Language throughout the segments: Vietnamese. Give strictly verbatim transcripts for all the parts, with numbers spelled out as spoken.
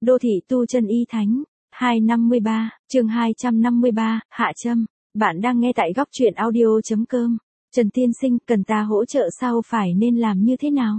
Đô thị tu chân y thánh, hai trăm năm mươi ba, chương hai trăm năm mươi ba, Hạ Trâm. Bạn đang nghe tại góc truyện audio chấm com. Trần tiên sinh, cần ta hỗ trợ sao, phải nên làm như thế nào?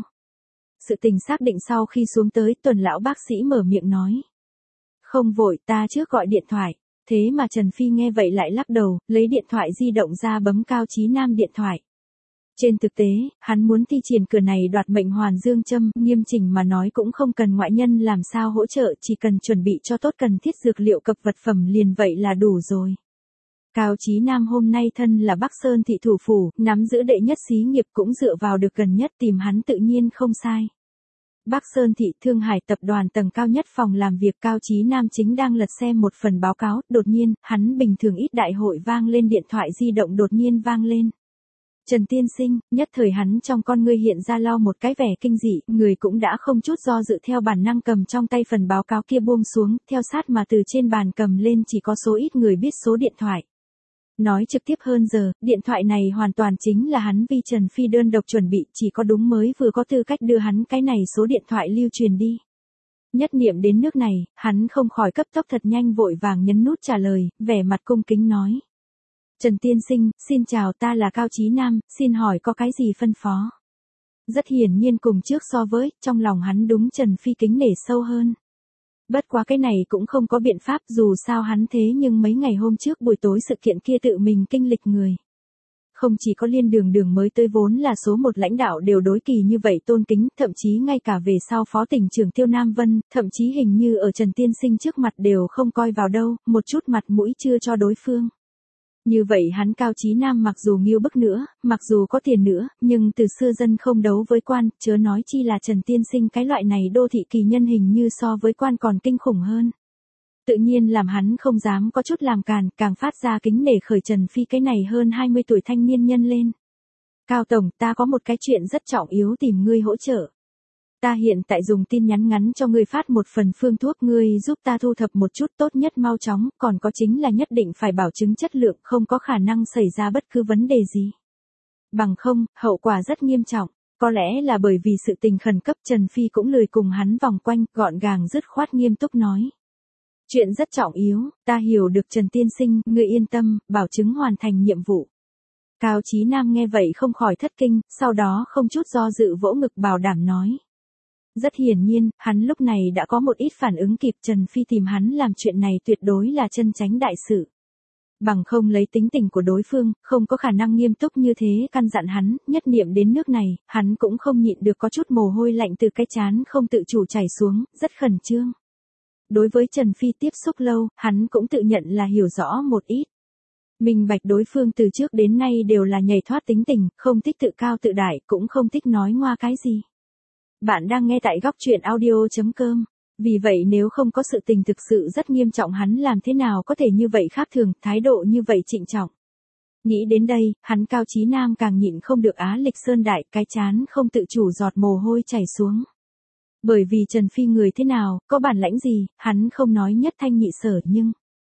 Sự tình xác định sau khi xuống tới, Tuần lão bác sĩ mở miệng nói. Không vội, ta trước gọi điện thoại. Thế mà Trần Phi nghe vậy lại lắc đầu, lấy điện thoại di động ra bấm Cao Chí Nam điện thoại. Trên thực tế, hắn muốn thi triển cửa này đoạt mệnh Hoàn Dương châm, nghiêm chỉnh mà nói cũng không cần ngoại nhân làm sao hỗ trợ, chỉ cần chuẩn bị cho tốt cần thiết dược liệu cập vật phẩm liền vậy là đủ rồi. Cao Chí Nam hôm nay thân là Bắc Sơn thị thủ phủ, nắm giữ đệ nhất xí nghiệp, cũng dựa vào được gần nhất tìm hắn tự nhiên không sai. Bắc Sơn thị Thương Hải tập đoàn tầng cao nhất phòng làm việc, Cao Chí Nam chính đang lật xem một phần báo cáo, đột nhiên, hắn bình thường ít đại hội vang lên, điện thoại di động đột nhiên vang lên. Trần tiên sinh, nhất thời hắn trong con ngươi hiện ra lo một cái vẻ kinh dị, người cũng đã không chút do dự theo bản năng cầm trong tay phần báo cáo kia buông xuống, theo sát mà từ trên bàn cầm lên, chỉ có số ít người biết số điện thoại. Nói trực tiếp hơn giờ, điện thoại này hoàn toàn chính là hắn vì Trần Phi đơn độc chuẩn bị, chỉ có đúng mới vừa có tư cách đưa hắn cái này số điện thoại lưu truyền đi. Nhất niệm đến nước này, hắn không khỏi cấp tốc thật nhanh vội vàng nhấn nút trả lời, vẻ mặt cung kính nói. Trần tiên sinh, xin chào, ta là Cao Chí Nam, xin hỏi có cái gì phân phó? Rất hiển nhiên cùng trước so với, trong lòng hắn đúng Trần Phi kính nể sâu hơn. Bất quá cái này cũng không có biện pháp, dù sao hắn thế nhưng mấy ngày hôm trước buổi tối sự kiện kia tự mình kinh lịch người. Không chỉ có Liên Đường Đường mới tới vốn là số một lãnh đạo đều đối kỳ như vậy tôn kính, thậm chí ngay cả về sau phó tỉnh trưởng Tiêu Nam Vân, thậm chí hình như ở Trần tiên sinh trước mặt đều không coi vào đâu, một chút mặt mũi chưa cho đối phương. Như vậy hắn Cao Chí Nam mặc dù nghiêu bức nữa, mặc dù có tiền nữa, nhưng từ xưa dân không đấu với quan, chớ nói chi là Trần tiên sinh cái loại này đô thị kỳ nhân hình như so với quan còn kinh khủng hơn. Tự nhiên làm hắn không dám có chút làm càn, càng phát ra kính nể khởi Trần Phi cái này hơn hai mươi tuổi thanh niên nhân lên. Cao Tổng, ta có một cái chuyện rất trọng yếu tìm ngươi hỗ trợ. Ta hiện tại dùng tin nhắn ngắn cho ngươi phát một phần phương thuốc, ngươi giúp ta thu thập một chút, tốt nhất mau chóng, còn có chính là nhất định phải bảo chứng chất lượng, không có khả năng xảy ra bất cứ vấn đề gì. Bằng không, hậu quả rất nghiêm trọng. Có lẽ là bởi vì sự tình khẩn cấp, Trần Phi cũng lười cùng hắn vòng quanh, gọn gàng dứt khoát nghiêm túc nói. Chuyện rất trọng yếu, ta hiểu được Trần tiên sinh, ngươi yên tâm, bảo chứng hoàn thành nhiệm vụ. Cao Chí Nam nghe vậy không khỏi thất kinh, sau đó không chút do dự vỗ ngực bảo đảm nói. Rất hiển nhiên, hắn lúc này đã có một ít phản ứng kịp, Trần Phi tìm hắn làm chuyện này tuyệt đối là chân chánh đại sự. Bằng không lấy tính tình của đối phương, không có khả năng nghiêm túc như thế căn dặn hắn, nhất niệm đến nước này, hắn cũng không nhịn được có chút mồ hôi lạnh từ cái trán không tự chủ chảy xuống, rất khẩn trương. Đối với Trần Phi tiếp xúc lâu, hắn cũng tự nhận là hiểu rõ một ít. Minh bạch đối phương từ trước đến nay đều là nhảy thoát tính tình, không thích tự cao tự đại, cũng không thích nói ngoa cái gì. Bạn đang nghe tại góc truyện audio chấm com. Vì vậy nếu không có sự tình thực sự rất nghiêm trọng, hắn làm thế nào có thể như vậy khác thường, thái độ như vậy trịnh trọng. Nghĩ đến đây, hắn Cao Chí Nam càng nhịn không được á lịch sơn đại, cái chán không tự chủ giọt mồ hôi chảy xuống. Bởi vì Trần Phi người thế nào, có bản lãnh gì, hắn không nói nhất thanh nhị sở, nhưng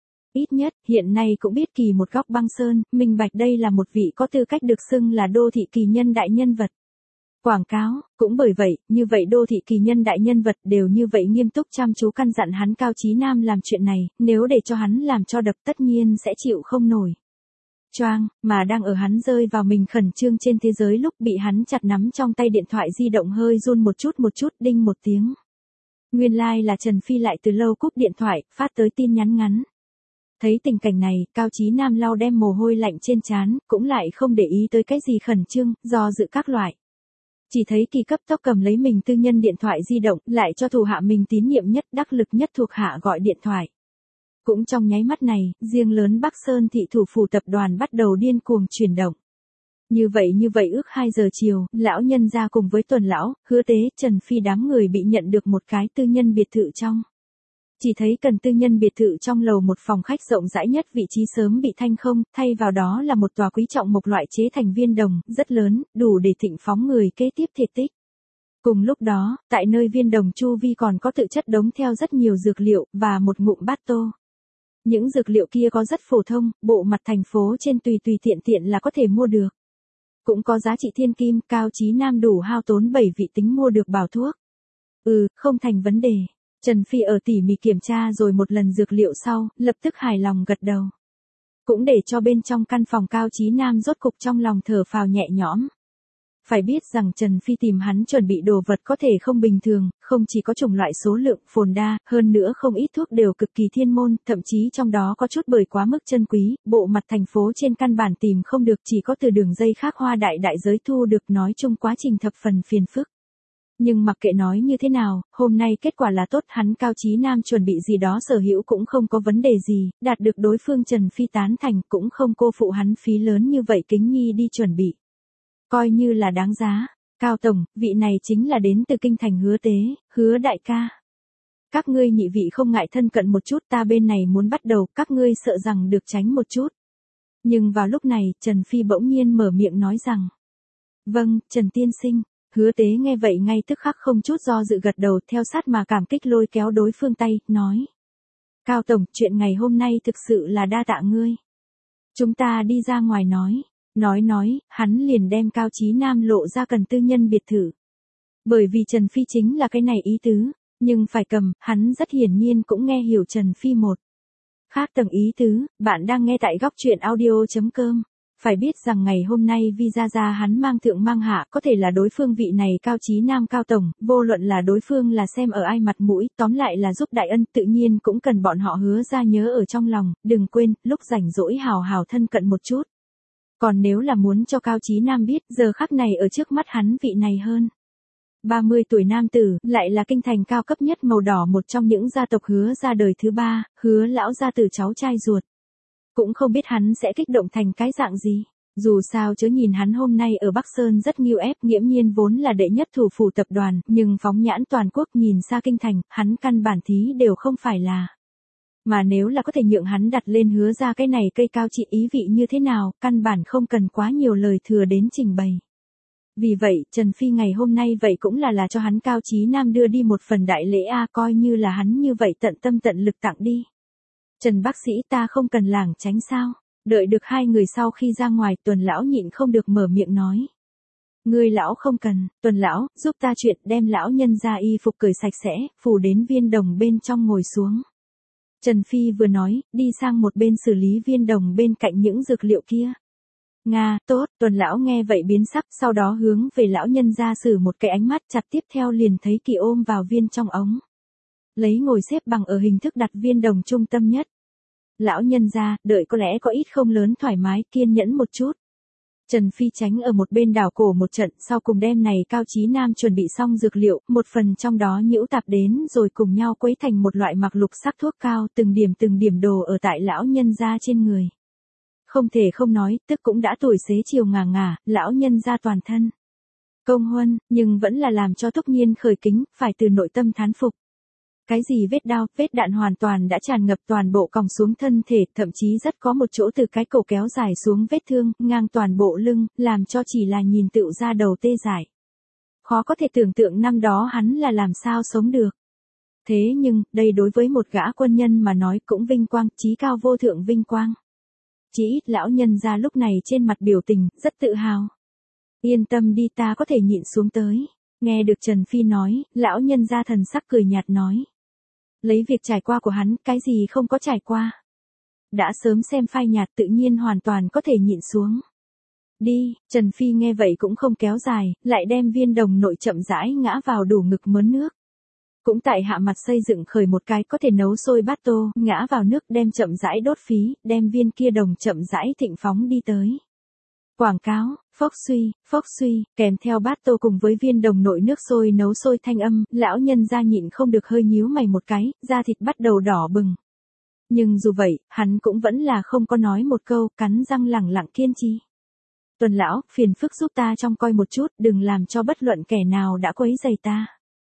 ít nhất, hiện nay cũng biết kỳ một góc băng sơn, minh bạch đây là một vị có tư cách được xưng là đô thị kỳ nhân đại nhân vật. Quảng cáo, cũng bởi vậy, như vậy đô thị kỳ nhân đại nhân vật đều như vậy nghiêm túc chăm chú căn dặn hắn Cao Chí Nam làm chuyện này, nếu để cho hắn làm cho đập tất nhiên sẽ chịu không nổi. Choang, mà đang ở hắn rơi vào mình khẩn trương trên thế giới lúc bị hắn chặt nắm trong tay điện thoại di động hơi run một chút một chút, đinh một tiếng. Nguyên lai like là Trần Phi lại từ lâu cúp điện thoại, phát tới tin nhắn ngắn. Thấy tình cảnh này, Cao Chí Nam lau đem mồ hôi lạnh trên trán, cũng lại không để ý tới cái gì khẩn trương, do dự các loại. Chỉ thấy kỳ cấp tốc cầm lấy mình tư nhân điện thoại di động, lại cho thủ hạ mình tín nhiệm nhất, đắc lực nhất thuộc hạ gọi điện thoại. Cũng trong nháy mắt này, riêng lớn Bắc Sơn thị thủ phủ tập đoàn bắt đầu điên cuồng chuyển động. Như vậy như vậy ước hai giờ chiều, lão nhân ra cùng với Tuần lão, Hứa Tế, Trần Phi đám người bị nhận được một cái tư nhân biệt thự trong. Chỉ thấy cần tư nhân biệt thự trong lầu một phòng khách rộng rãi nhất, vị trí sớm bị thanh không, thay vào đó là một tòa quý trọng mộc loại chế thành viên đồng, rất lớn, đủ để thịnh phóng người kế tiếp thể tích. Cùng lúc đó, tại nơi viên đồng chu vi còn có tự chất đống theo rất nhiều dược liệu, và một ngụm bát tô. Những dược liệu kia có rất phổ thông, bộ mặt thành phố trên tùy tùy tiện tiện là có thể mua được. Cũng có giá trị thiên kim, Cao Chí Nam đủ hao tốn bảy vị tính mua được bảo thuốc. Ừ, không thành vấn đề. Trần Phi ở tỉ mỉ kiểm tra rồi một lần dược liệu sau, lập tức hài lòng gật đầu. Cũng để cho bên trong căn phòng Cao Chí Nam rốt cục trong lòng thở phào nhẹ nhõm. Phải biết rằng Trần Phi tìm hắn chuẩn bị đồ vật có thể không bình thường, không chỉ có chủng loại số lượng phồn đa, hơn nữa không ít thuốc đều cực kỳ thiên môn, thậm chí trong đó có chút bởi quá mức chân quý, bộ mặt thành phố trên căn bản tìm không được, chỉ có từ đường dây khác Hoa đại đại giới thu được, nói chung quá trình thập phần phiền phức. Nhưng mặc kệ nói như thế nào, hôm nay kết quả là tốt, hắn Cao Chí Nam chuẩn bị gì đó sở hữu cũng không có vấn đề gì, đạt được đối phương Trần Phi tán thành, cũng không cô phụ hắn phí lớn như vậy kính nhi đi chuẩn bị. Coi như là đáng giá. Cao Tổng, vị này chính là đến từ kinh thành Hứa Tế, Hứa đại ca. Các ngươi nhị vị không ngại thân cận một chút, ta bên này muốn bắt đầu, các ngươi sợ rằng được tránh một chút. Nhưng vào lúc này, Trần Phi bỗng nhiên mở miệng nói rằng. Vâng, Trần Tiên Sinh. Hứa Tế nghe vậy ngay tức khắc không chút do dự gật đầu, theo sát mà cảm kích lôi kéo đối phương tay, nói. Cao Tổng, chuyện ngày hôm nay thực sự là đa tạ ngươi. Chúng ta đi ra ngoài nói. Nói nói, hắn liền đem Cao Chí Nam lộ ra cần tư nhân biệt thự. Bởi vì Trần Phi chính là cái này ý tứ, nhưng phải cầm, hắn rất hiển nhiên cũng nghe hiểu Trần Phi một. Khác tầng ý tứ, bạn đang nghe tại góc truyện audio.com. Phải biết rằng ngày hôm nay visa ra hắn mang thượng mang hạ, có thể là đối phương vị này Cao Chí Nam Cao Tổng, vô luận là đối phương là xem ở ai mặt mũi, tóm lại là giúp đại ân, tự nhiên cũng cần bọn họ Hứa ra nhớ ở trong lòng, đừng quên, lúc rảnh rỗi hào hào thân cận một chút. Còn nếu là muốn cho Cao Chí Nam biết, giờ khắc này ở trước mắt hắn vị này hơn ba mươi tuổi nam tử, lại là kinh thành cao cấp nhất màu đỏ, một trong những gia tộc Hứa ra đời thứ ba, Hứa lão gia tử cháu trai ruột. Cũng không biết hắn sẽ kích động thành cái dạng gì. Dù sao chớ nhìn hắn hôm nay ở Bắc Sơn rất nghiêu ép, nghiễm nhiên vốn là đệ nhất thủ phủ tập đoàn, nhưng phóng nhãn toàn quốc nhìn xa kinh thành, hắn căn bản thí đều không phải là. Mà nếu là có thể nhượng hắn đặt lên Hứa ra cái này cây cao trị, ý vị như thế nào, căn bản không cần quá nhiều lời thừa đến trình bày. Vì vậy, Trần Phi ngày hôm nay vậy cũng là là cho hắn Cao Chí Nam đưa đi một phần đại lễ a, coi như là hắn như vậy tận tâm tận lực tặng đi. Trần bác sĩ, ta không cần lảng tránh sao? Đợi được hai người sau khi ra ngoài, Tuần lão nhịn không được mở miệng nói. Ngươi lão không cần, Tuần lão, giúp ta chuyện, đem lão nhân ra y phục cởi sạch sẽ, phủ đến viên đồng bên trong ngồi xuống. Trần Phi vừa nói, đi sang một bên xử lý viên đồng bên cạnh những dược liệu kia. Nga, tốt, Tuần lão nghe vậy biến sắc, sau đó hướng về lão nhân ra sử một cái ánh mắt, chặt tiếp theo liền thấy Kỳ ôm vào viên trong ống. Lấy ngồi xếp bằng ở hình thức đặt viên đồng trung tâm nhất. Lão nhân ra, đợi có lẽ có ít không lớn thoải mái, kiên nhẫn một chút. Trần Phi tránh ở một bên đảo cổ một trận, sau cùng đêm này Cao Chí Nam chuẩn bị xong dược liệu, một phần trong đó nhiễu tạp đến rồi cùng nhau quấy thành một loại mặc lục sắc thuốc cao, từng điểm từng điểm đồ ở tại lão nhân ra trên người. Không thể không nói, tức cũng đã tuổi xế chiều ngả ngả, lão nhân ra toàn thân công huân, nhưng vẫn là làm cho Túc Nhiên khởi kính, phải từ nội tâm thán phục. Cái gì vết đao, vết đạn hoàn toàn đã tràn ngập toàn bộ còng xuống thân thể, thậm chí rất có một chỗ từ cái cổ kéo dài xuống vết thương, ngang toàn bộ lưng, làm cho chỉ là nhìn tựu ra đầu tê dại. Khó có thể tưởng tượng năm đó hắn là làm sao sống được. Thế nhưng, đây đối với một gã quân nhân mà nói cũng vinh quang, chí cao vô thượng vinh quang. Chỉ ít lão nhân ra lúc này trên mặt biểu tình, rất tự hào. Yên tâm đi, ta có thể nhịn xuống tới. Nghe được Trần Phi nói, lão nhân ra thần sắc cười nhạt nói. Lấy việc trải qua của hắn, cái gì không có trải qua. Đã sớm xem phai nhạt, tự nhiên hoàn toàn có thể nhịn xuống. Đi, Trần Phi nghe vậy cũng không kéo dài, lại đem viên đồng nội chậm rãi ngã vào đủ ngực mớn nước. Cũng tại hạ mặt xây dựng khởi một cái có thể nấu sôi bát tô, ngã vào nước đem chậm rãi đốt phí, đem viên kia đồng chậm rãi thịnh phóng đi tới. Quảng cáo, phốc suy, phốc suy, kèm theo bát tô cùng với viên đồng nội nước sôi nấu sôi thanh âm, lão nhân ra nhịn không được hơi nhíu mày một cái, da thịt bắt đầu đỏ bừng. Nhưng dù vậy, hắn cũng vẫn là không có nói một câu, cắn răng lẳng lặng kiên trì. Tuần lão, phiền phức giúp ta trông coi một chút, đừng làm cho bất luận kẻ nào đã quấy rầy ta.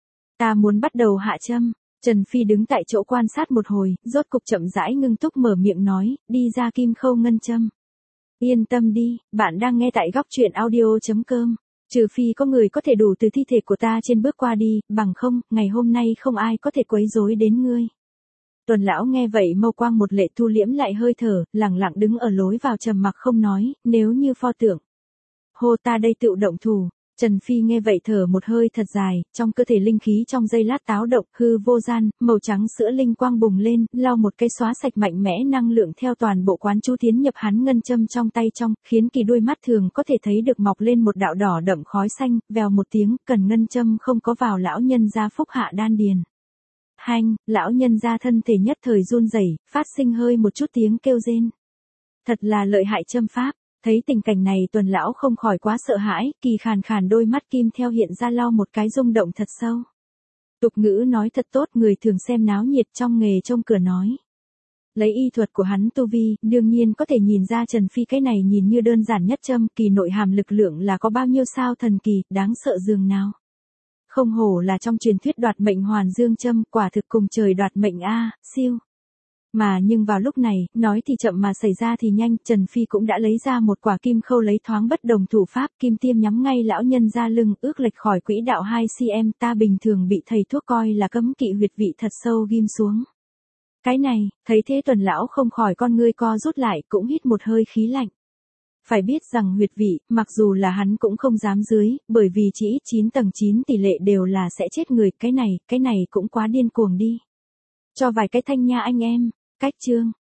Ta muốn bắt đầu hạ châm. Trần Phi đứng tại chỗ quan sát một hồi, rốt cục chậm rãi ngưng túc mở miệng nói, đi ra kim khâu ngân châm. Yên tâm đi, bạn đang nghe tại góc truyện audio.com. Trừ phi có người có thể đủ từ thi thể của ta trên bước qua đi, bằng không, ngày hôm nay không ai có thể quấy rối đến ngươi. Tuần lão nghe vậy mâu quang một lệ thu liễm lại hơi thở, lẳng lặng đứng ở lối vào trầm mặc không nói, nếu như pho tượng. Hô ta đây tự động thủ. Trần Phi nghe vậy thở một hơi thật dài, trong cơ thể linh khí trong giây lát táo động, hư vô gian, màu trắng sữa linh quang bùng lên, lau một cái xóa sạch mạnh mẽ năng lượng theo toàn bộ quán chú tiến nhập hắn ngân châm trong tay trong, khiến kỳ đôi mắt thường có thể thấy được mọc lên một đạo đỏ đậm khói xanh, vèo một tiếng, cần ngân châm không có vào lão nhân gia phúc hạ đan điền. Hanh, lão nhân gia thân thể nhất thời run rẩy, phát sinh hơi một chút tiếng kêu rên. Thật là lợi hại châm pháp. Thấy tình cảnh này Tuần lão không khỏi quá sợ hãi, kỳ khàn khàn đôi mắt kim theo hiện ra lau một cái rung động thật sâu. Tục ngữ nói thật tốt, người thường xem náo nhiệt trong nghề trông cửa nói. Lấy y thuật của hắn tu vi, đương nhiên có thể nhìn ra Trần Phi cái này nhìn như đơn giản nhất châm, kỳ nội hàm lực lượng là có bao nhiêu sao thần kỳ, đáng sợ dường nào. Không hổ là trong truyền thuyết đoạt mệnh hoàn dương châm, quả thực cùng trời đoạt mệnh a, siêu. Mà nhưng vào lúc này, nói thì chậm mà xảy ra thì nhanh, Trần Phi cũng đã lấy ra một quả kim khâu lấy thoáng bất đồng thủ pháp, kim tiêm nhắm ngay lão nhân ra lưng, ước lệch khỏi quỹ đạo hai xăng-ti-mét, ta bình thường bị thầy thuốc coi là cấm kỵ huyệt vị thật sâu ghim xuống. Cái này, thấy thế Tuần lão không khỏi con ngươi co rút lại, cũng hít một hơi khí lạnh. Phải biết rằng huyệt vị, mặc dù là hắn cũng không dám dưới, bởi vì chỉ ít chín tầng chín tỷ lệ đều là sẽ chết người, cái này, cái này cũng quá điên cuồng đi. Cho vài cái thanh nha anh em. Cách chương,